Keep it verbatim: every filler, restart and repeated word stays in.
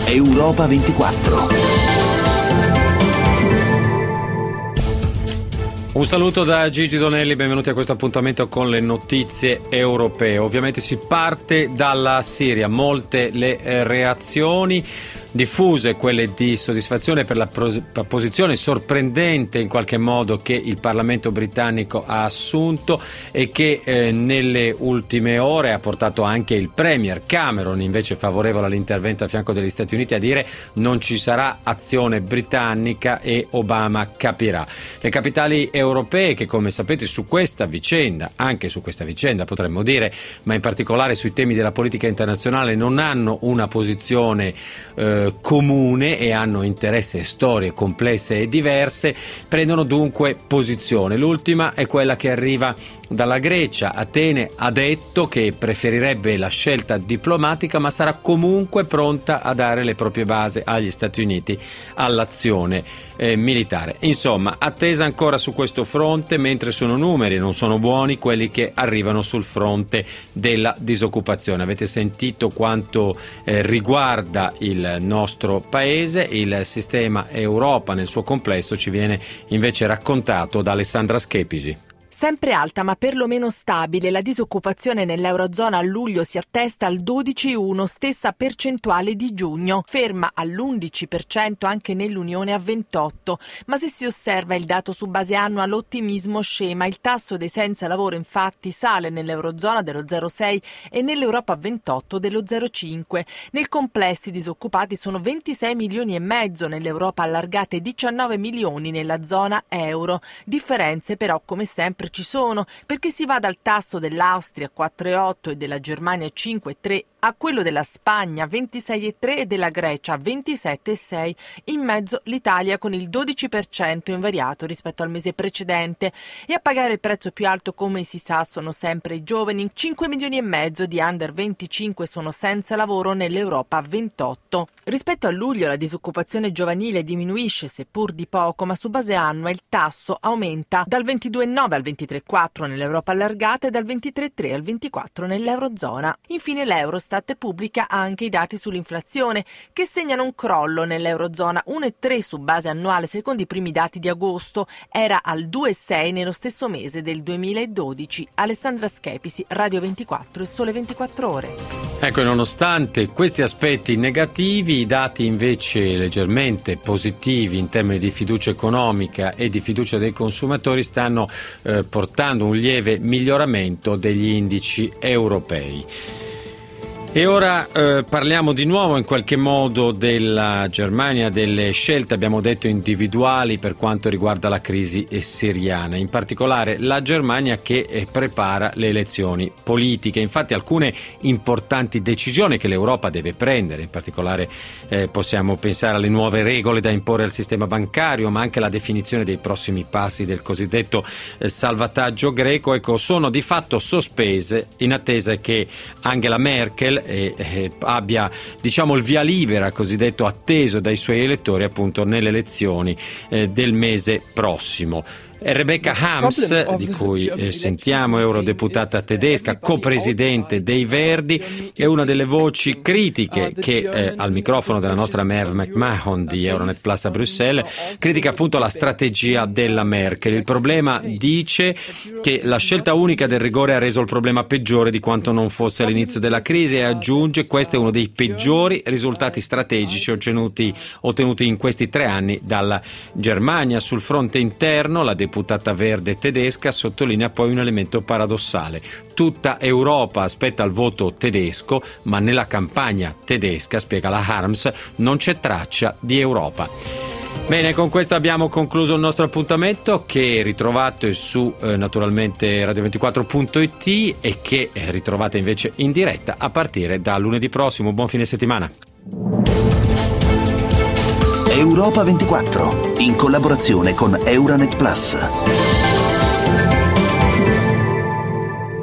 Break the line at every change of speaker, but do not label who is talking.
Europa ventiquattro.
Un saluto da Gigi Donelli, benvenuti a questo appuntamento con le notizie europee. Ovviamente si parte dalla Siria, molte le eh, reazioni diffuse, quelle di soddisfazione per la, pros- la posizione sorprendente in qualche modo che il Parlamento britannico ha assunto e che eh, nelle ultime ore ha portato anche il Premier Cameron, invece favorevole all'intervento a fianco degli Stati Uniti, a dire non ci sarà azione britannica e Obama capirà. Le capitali europee che, come sapete, su questa vicenda, anche su questa vicenda potremmo dire, ma in particolare sui temi della politica internazionale, non hanno una posizione eh, comune e hanno interessi e storie complesse e diverse, prendono dunque posizione. L'ultima è quella che arriva dalla Grecia. Atene ha detto che preferirebbe la scelta diplomatica, ma sarà comunque pronta a dare le proprie basi agli Stati Uniti all'azione eh, militare. Insomma, attesa ancora su questo fronte, mentre sono numeri, non sono buoni quelli che arrivano sul fronte della disoccupazione. Avete sentito quanto eh, riguarda il nostro paese, il sistema Europa nel suo complesso ci viene invece raccontato da Alessandra Schepisi.
Sempre alta ma perlomeno stabile, la disoccupazione nell'Eurozona a luglio si attesta al dodici virgola uno, stessa percentuale di giugno, ferma all'undici per cento anche nell'Unione a ventotto. Ma se si osserva il dato su base annua l'ottimismo scema, il tasso dei senza lavoro infatti sale nell'Eurozona dello zero virgola sei e nell'Europa a ventotto dello zero virgola cinque. Nel complesso i disoccupati sono ventisei milioni e mezzo, nell'Europa allargate diciannove milioni nella zona euro. Differenze però come sempre ci sono, perché si va dal tasso dell'Austria quattro virgola otto e della Germania cinque virgola tre a quello della Spagna ventisei virgola tre e della Grecia ventisette virgola sei. In mezzo l'Italia con il dodici per cento invariato rispetto al mese precedente, e a pagare il prezzo più alto, come si sa, sono sempre i giovani. cinque milioni e mezzo di under venticinque sono senza lavoro nell'Europa a ventotto. Rispetto a luglio la disoccupazione giovanile diminuisce, seppur di poco, ma su base annua il tasso aumenta dal ventidue virgola nove al ventitré virgola quattro nell'Europa allargata e dal ventitré virgola tre al ventiquattro nell'Eurozona. Infine l'Eurostat pubblica anche i dati sull'inflazione, che segnano un crollo nell'Eurozona, uno virgola tre su base annuale secondo i primi dati di agosto, era al due virgola sei nello stesso mese del duemiladodici. Alessandra Schepisi, Radio ventiquattro e Sole ventiquattro Ore.
Ecco, e nonostante questi aspetti negativi, i dati invece leggermente positivi in termini di fiducia economica e di fiducia dei consumatori stanno eh, portando un lieve miglioramento degli indici europei. E ora eh, parliamo di nuovo in qualche modo della Germania, delle scelte, abbiamo detto, individuali per quanto riguarda la crisi siriana, in particolare la Germania che eh, prepara le elezioni politiche. Infatti alcune importanti decisioni che l'Europa deve prendere, in particolare eh, possiamo pensare alle nuove regole da imporre al sistema bancario, ma anche la definizione dei prossimi passi del cosiddetto eh, salvataggio greco, ecco, sono di fatto sospese in attesa che Angela Merkel E, e abbia, diciamo, il via libera cosiddetto atteso dai suoi elettori appunto nelle elezioni eh, del mese prossimo. Rebecca Harms, di cui eh, sentiamo, eurodeputata tedesca, copresidente dei Verdi, è una delle voci critiche che eh, al microfono della nostra Merv McMahon di Euronet Plus a Bruxelles critica appunto la strategia della Merkel. Il problema, dice, che la scelta unica del rigore ha reso il problema peggiore di quanto non fosse all'inizio della crisi, e aggiunge: questo è uno dei peggiori risultati strategici ottenuti, ottenuti in questi tre anni dalla Germania. Sul fronte interno la deputata verde tedesca sottolinea poi un elemento paradossale: tutta Europa aspetta il voto tedesco, ma nella campagna tedesca, spiega la Harms, non c'è traccia di Europa. Bene, con questo abbiamo concluso il nostro appuntamento, che ritrovate su eh, naturalmente radio ventiquattro punto it e che eh, ritrovate invece in diretta a partire da lunedì prossimo. Buon fine settimana.
Europa ventiquattro, in collaborazione con Euronet Plus.